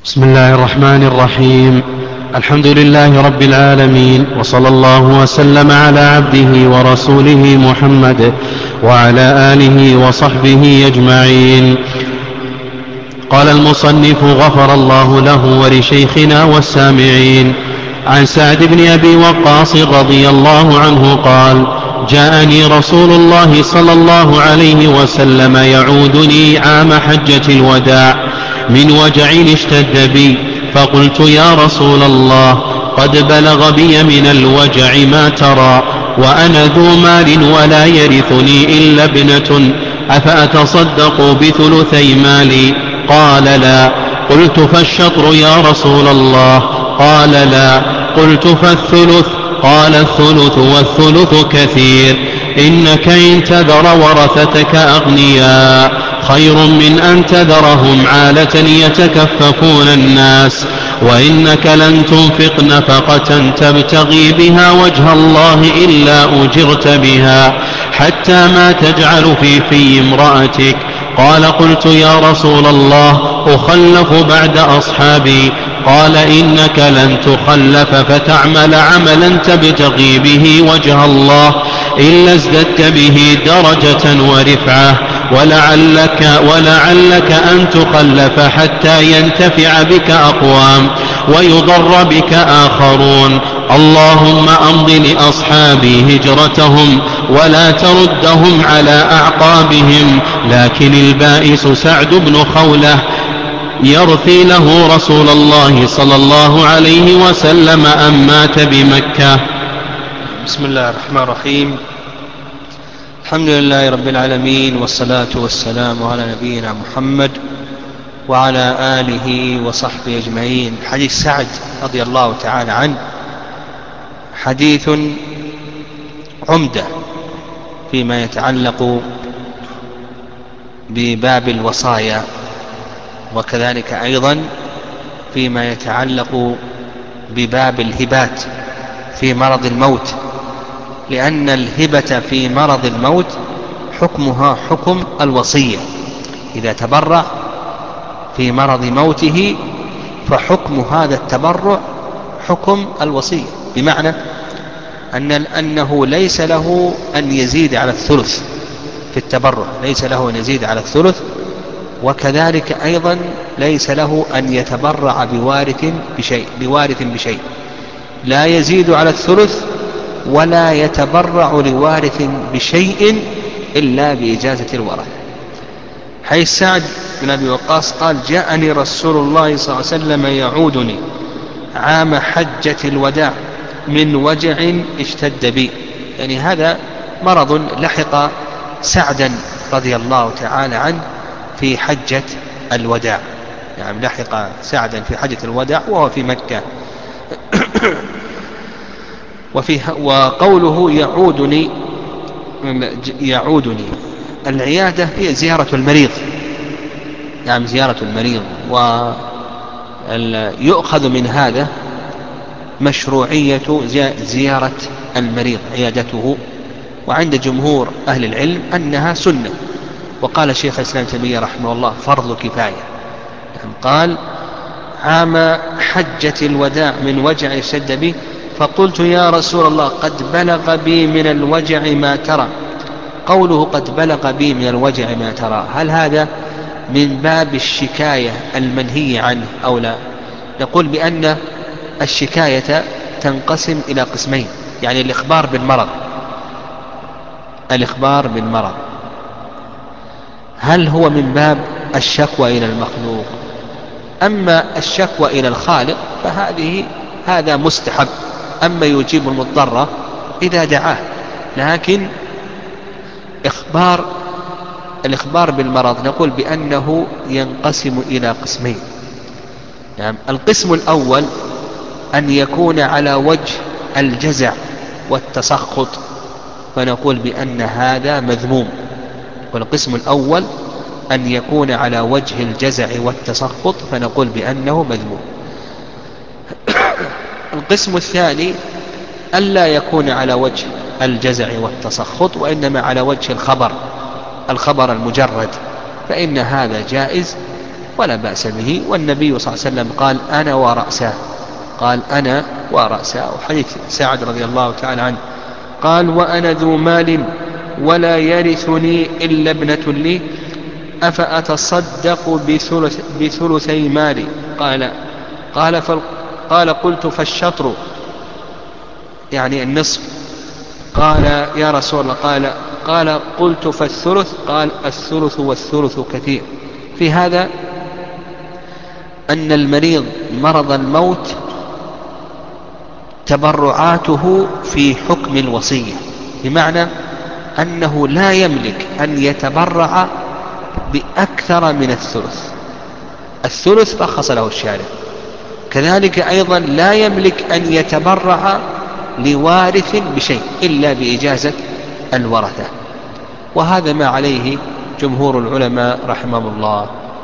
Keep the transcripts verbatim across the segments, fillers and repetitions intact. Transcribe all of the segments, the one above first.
بسم الله الرحمن الرحيم. الحمد لله رب العالمين، وصلى الله وسلم على عبده ورسوله محمد وعلى آله وصحبه أجمعين. قال المصنف غفر الله له ولشيخنا والسامعين. عن سعد بن أبي وقاص رضي الله عنه قال: جاءني رسول الله صلى الله عليه وسلم يعودني عام حجة الوداع من وجع اشتد بي، فقلت: يا رسول الله، قد بلغ بي من الوجع ما ترى، وأنا ذو مال ولا يرثني إلا ابنة، أفأتصدق بثلثي مالي؟ قال: لا. قلت: فالشطر يا رسول الله؟ قال: لا. قلت: فالثلث؟ قال: الثلث والثلث كثير، إنك إن تذر ورثتك أغنياء خير من أن تذرهم عالة يتكففون الناس، وإنك لن تنفق نفقة تبتغي بها وجه الله إلا أجرت بها، حتى ما تجعل في في امرأتك. قال: قلت: يا رسول الله، أخلف بعد أصحابي؟ قال: إنك لن تخلف فتعمل عملا تبتغي به وجه الله إلا ازددت به درجة ورفعة، ولعلك, ولعلك أن تخلف حتى ينتفع بك أقوام ويضر بك آخرون. اللهم أمض لأصحابي هجرتهم ولا تردهم على أعقابهم. لكن البائس سعد بن خولة يرثي له رسول الله صلى الله عليه وسلم أم مات بمكة. بسم الله الرحمن الرحيم. الحمد لله رب العالمين، والصلاة والسلام على نبينا محمد وعلى آله وصحبه أجمعين. حديث سعد رضي الله تعالى عنه حديث عمدة فيما يتعلق بباب الوصايا، وكذلك أيضا فيما يتعلق بباب الهبات في مرض الموت، لأن الهبة في مرض الموت حكمها حكم الوصية. إذا تبرع في مرض موته فحكم هذا التبرع حكم الوصية، بمعنى أن أنه ليس له أن يزيد على الثلث في التبرع، ليس له أن يزيد على الثلث، وكذلك أيضا ليس له أن يتبرع بوارث بشيء بوارث بشيء لا يزيد على الثلث ولا يتبرع لوارث بشيء إلا بإجازة الورثة. حيث سعد بن أبي وقاص قال: جاءني رسول الله صلى الله عليه وسلم يعودني عام حجة الوداع من وجع اشتد بي، يعني هذا مرض لحق سعدا رضي الله تعالى عنه في حجة الوداع، يعني لحق سعدا في حجة الوداع وهو في مكة. وفي وقوله يعودني يعودني العيادة هي زيارة المريض، يعني زيارة المريض. ويؤخذ من هذا مشروعية زيارة المريض عيادته، وعند جمهور أهل العلم أنها سنة. وقال شيخ الإسلام ابن تيمية رحمه الله: فرض كفاية. يعني قال: عام حجة الوداع من وجع اشتد بي، فقلت: يا رسول الله، قد بلغ بي من الوجع ما ترى. قوله قد بلغ بي من الوجع ما ترى، هل هذا من باب الشكاية المنهي عنه أو لا؟ نقول بأن الشكاية تنقسم إلى قسمين، يعني الإخبار بالمرض الإخبار بالمرض هل هو من باب الشكوى إلى المخلوق؟ أما الشكوى إلى الخالق فهذه هذا مستحب، أما يجيب المضطر إذا دعاه. لكن إخبار الإخبار بالمرض نقول بأنه ينقسم إلى قسمين. يعني القسم الأول أن يكون على وجه الجزع والتسخط، فنقول بأن هذا مذموم. والقسم الأول أن يكون على وجه الجزع والتسخط، فنقول بأنه مذموم. القسم الثاني ألا يكون على وجه الجزع والتسخط، وإنما على وجه الخبر الخبر المجرد، فإن هذا جائز ولا بأس به. والنبي صلى الله عليه وسلم قال أنا ورأساه، قال أنا ورأساه. وحديث سعد رضي الله تعالى عنه قال وأنا ذو مال ولا يرثني إلا ابنة لي أفأتصدق بثلث بثلثي مالي؟ قال قال, قال قلت فالشطر يعني النصف؟ قال يا رسول الله قال قال قلت فالثلث؟ قال الثلث والثلث كثير. في هذا أن المريض مرض الموت تبرعاته في حكم الوصية، بمعنى أنه لا يملك أن يتبرع بأكثر من الثلث. الثلث رخص له الشارع. كذلك أيضا لا يملك أن يتبرع لوارث بشيء إلا بإجازة الورثة. وهذا ما عليه جمهور العلماء رحمهم الله،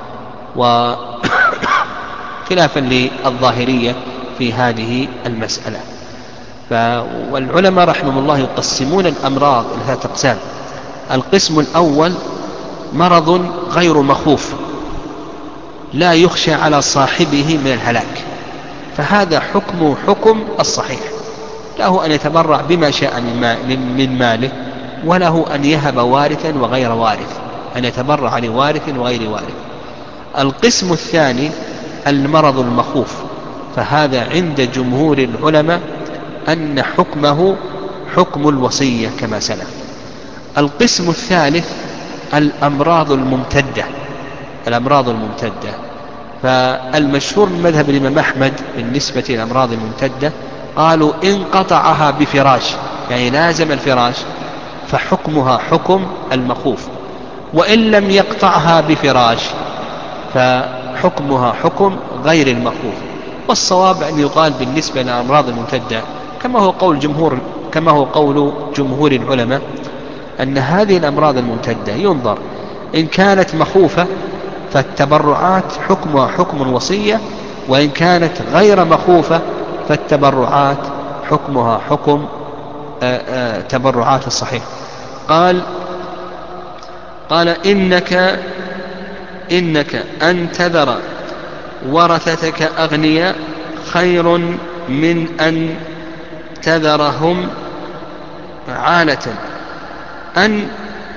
وخلافا للظاهرية في هذه المسألة. والعلماء رحمهم الله يقسمون الأمراض إلى ثلاثة أقسام. القسم الأول مرض غير مخوف لا يخشى على صاحبه من الهلاك، فهذا حكم حكم الصحيح، له أن يتبرع بما شاء من ماله، وله أن يهب وارثا وغير وارث، أن يتبرع لوارث وغير وارث. القسم الثاني المرض المخوف، فهذا عند جمهور العلماء أن حكمه حكم الوصية كما سلف. القسم الثالث الأمراض الممتدة، الأمراض الممتدة فالمشهور من مذهب الإمام أحمد بالنسبة للأمراض الممتدة قالوا إن قطعها بفراش يعني لازم الفراش فحكمها حكم المخوف، وإن لم يقطعها بفراش فحكمها حكم غير المخوف. والصواب أن يقال بالنسبة للأمراض الممتدة كما هو قول جمهور كما هو قول جمهور العلماء أن هذه الأمراض الممتدة ينظر إن كانت مخوفة فالتبرعات حكمها حكم الوصية، وإن كانت غير مخوفة فالتبرعات حكمها حكم آآ آآ تبرعات الصحيح. قال قال إنك إنك أن تذر ورثتك أغنياء خير من أن تذرهم عالة. أن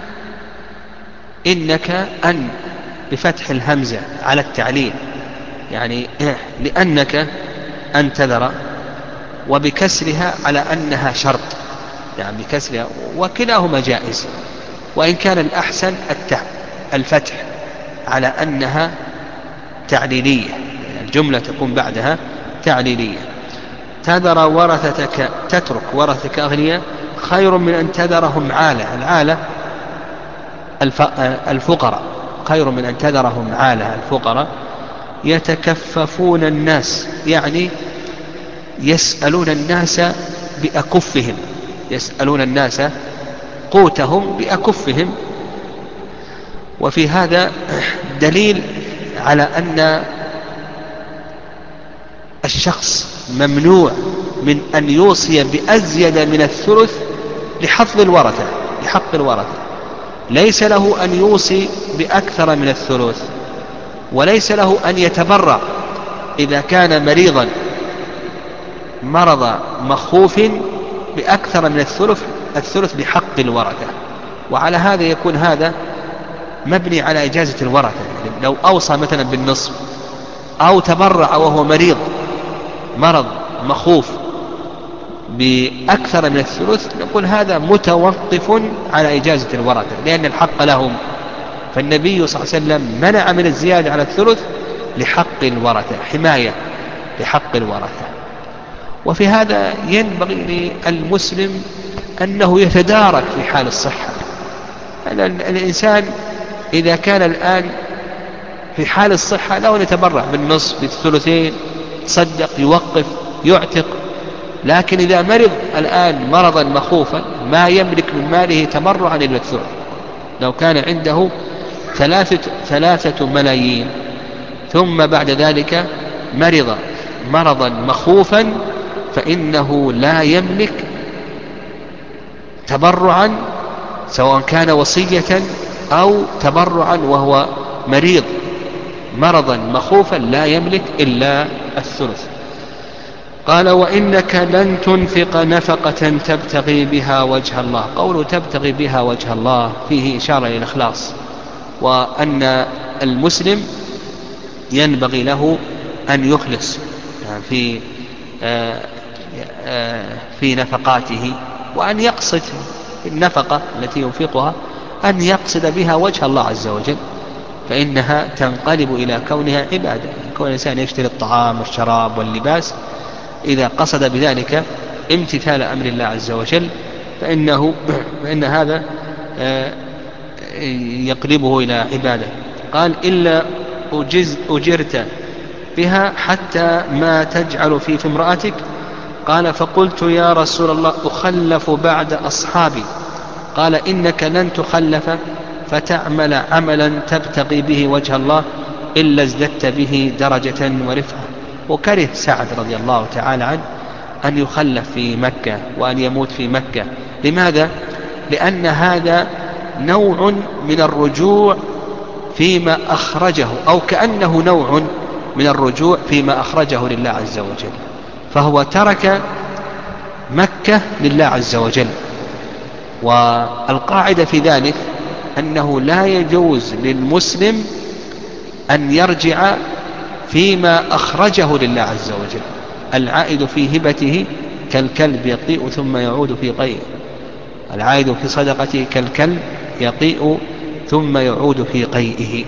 إنك أن بفتح الهمزة على التعليل، يعني لأنك أن تذر، وبكسرها على أنها شرط، يعني بكسرها، وكلاهما جائز، وإن كان الأحسن الفتح على أنها تعليلية، يعني الجملة تكون بعدها تعليلية. تذر ورثتك تترك ورثتك أغنياء خير من أن تذرهم عالة. العالة الفقراء، خير من أن تذرهم عالة الفقراء يتكففون الناس، يعني يسألون الناس بأكفهم، يسألون الناس قوتهم بأكفهم. وفي هذا دليل على أن الشخص ممنوع من أن يوصي بأزيد من الثلث لحظ الورثة، لحق الورثة. ليس له أن يوصي بأكثر من الثلث، وليس له أن يتبرع إذا كان مريضا مرض مخوف بأكثر من الثلث الثلث لحق الورثة. وعلى هذا يكون هذا مبني على إجازة الورثة. يعني لو أوصى مثلا بالنصف أو تبرع وهو مريض مرض مخوف بأكثر من الثلث، نقول هذا متوقف على إجازة الورثة، لأن الحق لهم. فالنبي صلى الله عليه وسلم منع من الزيادة على الثلث لحق الورثة، حماية لحق الورثة. وفي هذا ينبغي للمسلم أنه يتدارك في حال الصحة. الإنسان إذا كان الآن في حال الصحة له أن يتبرع بالنصف بالثلثين، تصدق، يوقف، يعتق. لكن إذا مرض الآن مرضا مخوفا ما يملك من ماله تبرعا إلا الثلث، لو كان عنده ثلاثة, ثلاثة ملايين ثم بعد ذلك مرض مرضا مخوفا فإنه لا يملك تبرعا سواء كان وصية أو تبرعا وهو مريض مرضا مخوفا لا يملك إلا الثلث. قال وإنك لن تنفق نفقة تبتغي بها وجه الله. قوله تبتغي بها وجه الله فيه إشارة إلى الإخلاص، وأن المسلم ينبغي له أن يخلص في في نفقاته، وأن يقصد النفقة التي ينفقها أن يقصد بها وجه الله عز وجل، فإنها تنقلب إلى كونها عبادة. كون الإنسان يشتري الطعام والشراب واللباس إذا قصد بذلك امتثال أمر الله عز وجل فإنه فإن هذا يقلبه إلى عبادة. قال إلا أجز أجرت بها حتى ما تجعل في في امرأتك. قال فقلت يا رسول الله أخلف بعد أصحابي. قال إنك لن تخلف فتعمل عملا تبتغي به وجه الله إلا ازددت به درجة ورفعة. وكره سعد رضي الله تعالى عنه أن يخلف في مكة وأن يموت في مكة. لماذا؟ لأن هذا نوع من الرجوع فيما أخرجه، أو كأنه نوع من الرجوع فيما أخرجه لله عز وجل، فهو ترك مكة لله عز وجل. والقاعدة في ذلك أنه لا يجوز للمسلم أن يرجع فيما أخرجه لله عز وجل. العائد في هبته كالكلب يقيء ثم يعود في قيئه. العائد في صدقته كالكلب يقيء ثم يعود في قيئه.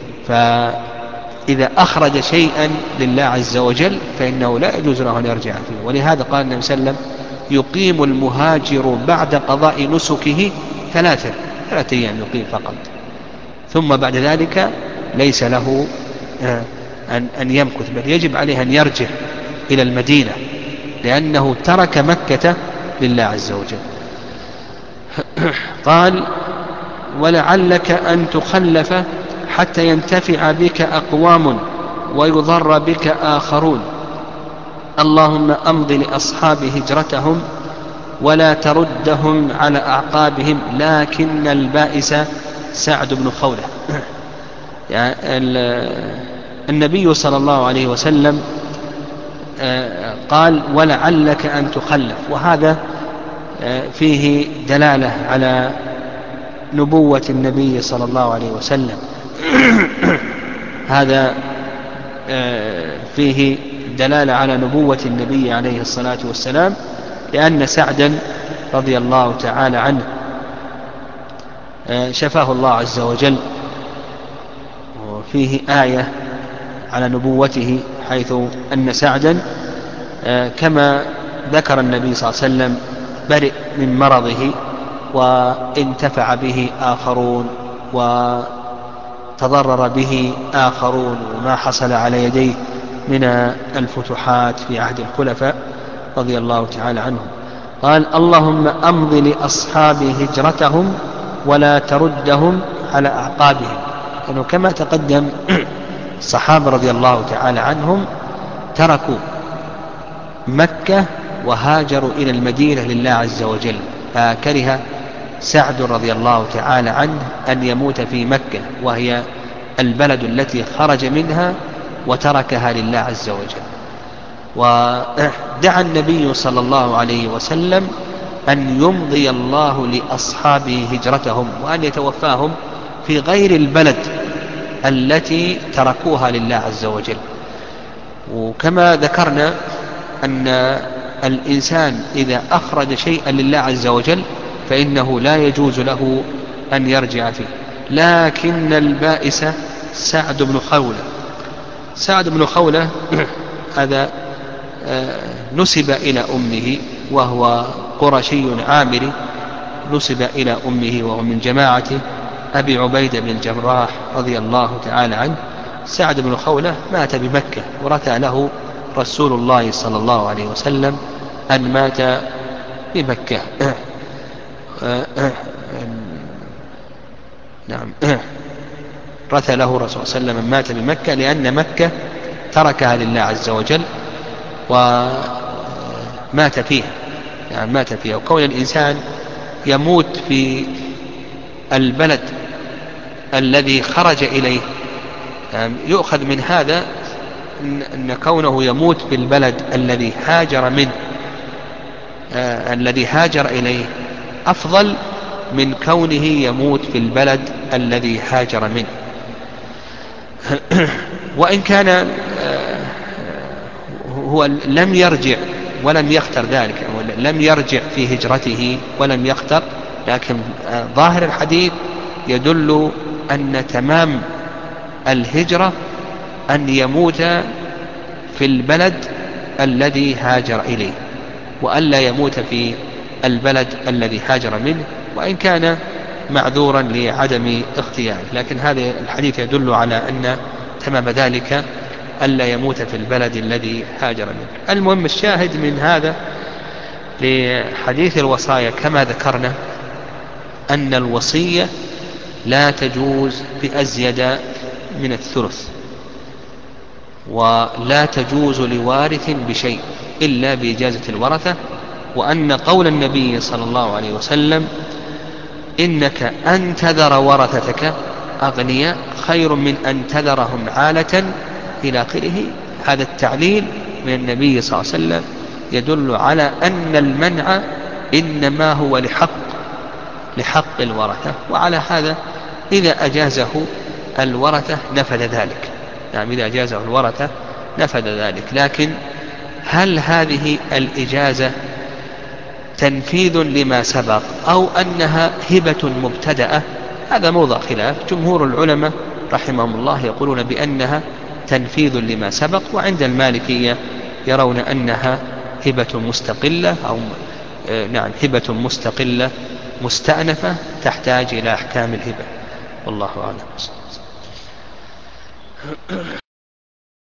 فإذا أخرج شيئا لله عز وجل فإنه لا يجوز له أن يرجع فيه. ولهذا قال النبي صلى الله عليه وسلم يقيم المهاجر بعد قضاء نسكه ثلاثة ثلاثة أيام يقيم فقط، ثم بعد ذلك ليس له أن, أن يمكث، بل يجب عليه أن يرجع إلى المدينة لأنه ترك مكة لله عز وجل. قال ولعلك أن تخلف حتى ينتفع بك أقوام ويضر بك آخرون. اللهم أمض لأصحاب هجرتهم ولا تردهم على أعقابهم لكن البائس سعد بن خولة. يعني النبي صلى الله عليه وسلم قال ولعلك أن تخلف، وهذا فيه دلالة على نبوة النبي صلى الله عليه وسلم. هذا فيه دلالة على نبوة النبي عليه الصلاة والسلام، لأن سعدا رضي الله تعالى عنه شفاه الله عز وجل، وفيه آية على نبوته حيث أن سعدا كما ذكر النبي صلى الله عليه وسلم برئ من مرضه وانتفع به آخرون وتضرر به آخرون، وما حصل على يديه من الفتوحات في عهد الخلفاء رضي الله تعالى عنهم. قال اللهم أمض لأصحاب هجرتهم ولا تردهم على أعقابهم. يعني كما تقدم الصحابة رضي الله تعالى عنهم تركوا مكة وهاجروا إلى المدينة لله عز وجل، فكره سعد رضي الله تعالى عنه أن يموت في مكة وهي البلد التي خرج منها وتركها لله عز وجل. ودعا النبي صلى الله عليه وسلم أن يمضي الله لأصحابه هجرتهم وأن يتوفاهم في غير البلد التي تركوها لله عز وجل. وكما ذكرنا أن الإنسان إذا أخرج شيئا لله عز وجل فإنه لا يجوز له أن يرجع فيه. لكن البائس سعد بن خولة. سعد بن خولة هذا نسب إلى أمه وهو قرشي عامري، نسب إلى أمه وهو من جماعة أبي عبيدة بن الجراح رضي الله تعالى عنه. سعد بن خولة مات بمكة ورثى له رسول الله صلى الله عليه وسلم أن مات بمكة. نعم رثى له رسول الله صلى الله عليه وسلم أن مات بمكة لأن مكة تركها لله عز وجل ومات فيها، يعني مات فيها. وكون الإنسان يموت في البلد الذي خرج إليه يعني يؤخذ من هذا أن كونه يموت في البلد الذي هاجر منه آه الذي هاجر إليه أفضل من كونه يموت في البلد الذي هاجر منه. وإن كان آه هو لم يرجع ولم يختر ذلك، لم يرجع في هجرته ولم يختر، لكن آه ظاهر الحديث يدل أن تمام الهجرة أن يموت في البلد الذي هاجر إليه، وألا يموت في البلد الذي هاجر منه، وإن كان معذورا لعدم اختياره، لكن هذا الحديث يدل على أن تمام ذلك ألا يموت في البلد الذي هاجر منه. المهم الشاهد من هذا لحديث الوصايا كما ذكرنا أن الوصية لا تجوز بأزيد من الثلث، ولا تجوز لوارث بشيء إلا بإجازة الورثة، وأن قول النبي صلى الله عليه وسلم إنك أن تذر ورثتك أغنياء خير من أن تذرهم عالة إلى آخره. هذا التعليل من النبي صلى الله عليه وسلم يدل على أن المنع إنما هو لحق لحق الورثة، وعلى هذا إذا أجازه الورثة نفذ ذلك. نعم إذا أجازه الورثة نفذ ذلك، لكن هل هذه الإجازة تنفيذ لما سبق أو أنها هبة مبتدأة؟ هذا موضع خلاف. جمهور العلماء رحمهم الله يقولون بأنها تنفيذ لما سبق، وعند المالكية يرون أنها هبة مستقلة أو نعم هبة مستقلة مستأنفة تحتاج إلى أحكام الهبة، والله أعلم.